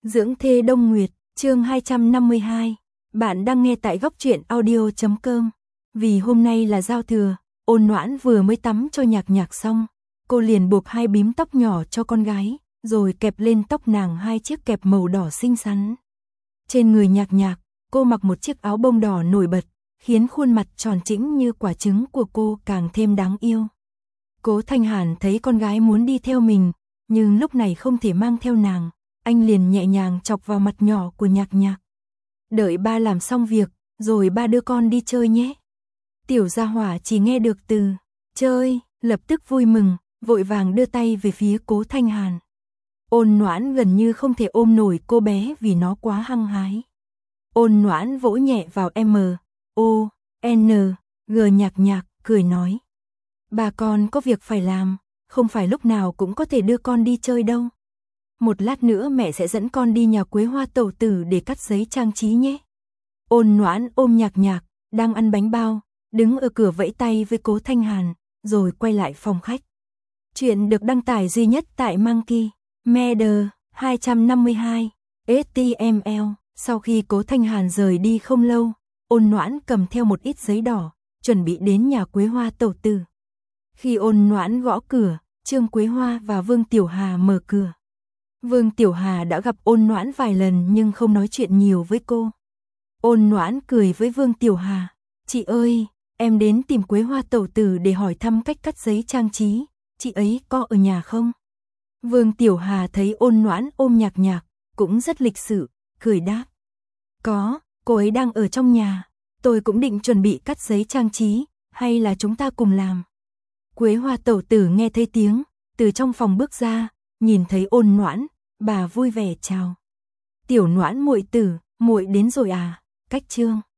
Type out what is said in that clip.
Dưỡng thê Đông Nguyệt, chương 252. Bạn đang nghe tại góc truyện audio.com. Vì hôm nay là giao thừa, Ôn Noãn vừa mới tắm cho Nhạc Nhạc xong, cô liền buộc hai bím tóc nhỏ cho con gái, rồi kẹp lên tóc nàng hai chiếc kẹp màu đỏ xinh xắn. Trên người Nhạc Nhạc, cô mặc một chiếc áo bông đỏ nổi bật, khiến khuôn mặt tròn trĩnh như quả trứng của cô càng thêm đáng yêu. Cố Thanh Hàn thấy con gái muốn đi theo mình, nhưng lúc này không thể mang theo nàng, anh liền nhẹ nhàng chọc vào mặt nhỏ của Nhạc Nhạc. Đợi ba làm xong việc, rồi ba đưa con đi chơi nhé. Tiểu gia hỏa chỉ nghe được từ chơi, lập tức vui mừng, vội vàng đưa tay về phía Cố Thanh Hàn. Ôn Noãn gần như không thể ôm nổi cô bé vì nó quá hăng hái. Ôn Noãn vỗ nhẹ vào M.O.N.G Nhạc Nhạc, cười nói. Bà con có việc phải làm, không phải lúc nào cũng có thể đưa con đi chơi đâu. Một lát nữa mẹ sẽ dẫn con đi nhà Quế Hoa Tẩu Tử để cắt giấy trang trí nhé. Ôn Noãn ôm Nhạc Nhạc, đang ăn bánh bao, đứng ở cửa vẫy tay với Cố Thanh Hàn, rồi quay lại phòng khách. Chuyện được đăng tải duy nhất tại Monkey Media 252 HTML. Sau khi Cố Thanh Hàn rời đi không lâu, Ôn Noãn cầm theo một ít giấy đỏ, chuẩn bị đến nhà Quế Hoa Tẩu Tử. Khi Ôn Noãn gõ cửa, Trương Quế Hoa và Vương Tiểu Hà mở cửa. Vương Tiểu Hà đã gặp Ôn Noãn vài lần nhưng không nói chuyện nhiều với cô. Ôn Noãn cười với Vương Tiểu Hà. Chị ơi, em đến tìm Quế Hoa Tẩu Tử để hỏi thăm cách cắt giấy trang trí. Chị ấy có ở nhà không? Vương Tiểu Hà thấy Ôn Noãn ôm Nhạc Nhạc, cũng rất lịch sự, cười đáp. Có, cô ấy đang ở trong nhà. Tôi cũng định chuẩn bị cắt giấy trang trí, hay là chúng ta cùng làm? Quế Hoa Tẩu Tử nghe thấy tiếng, từ trong phòng bước ra, nhìn thấy Ôn Noãn, bà vui vẻ chào. Tiểu Noãn muội tử, muội đến rồi à? Cách Trương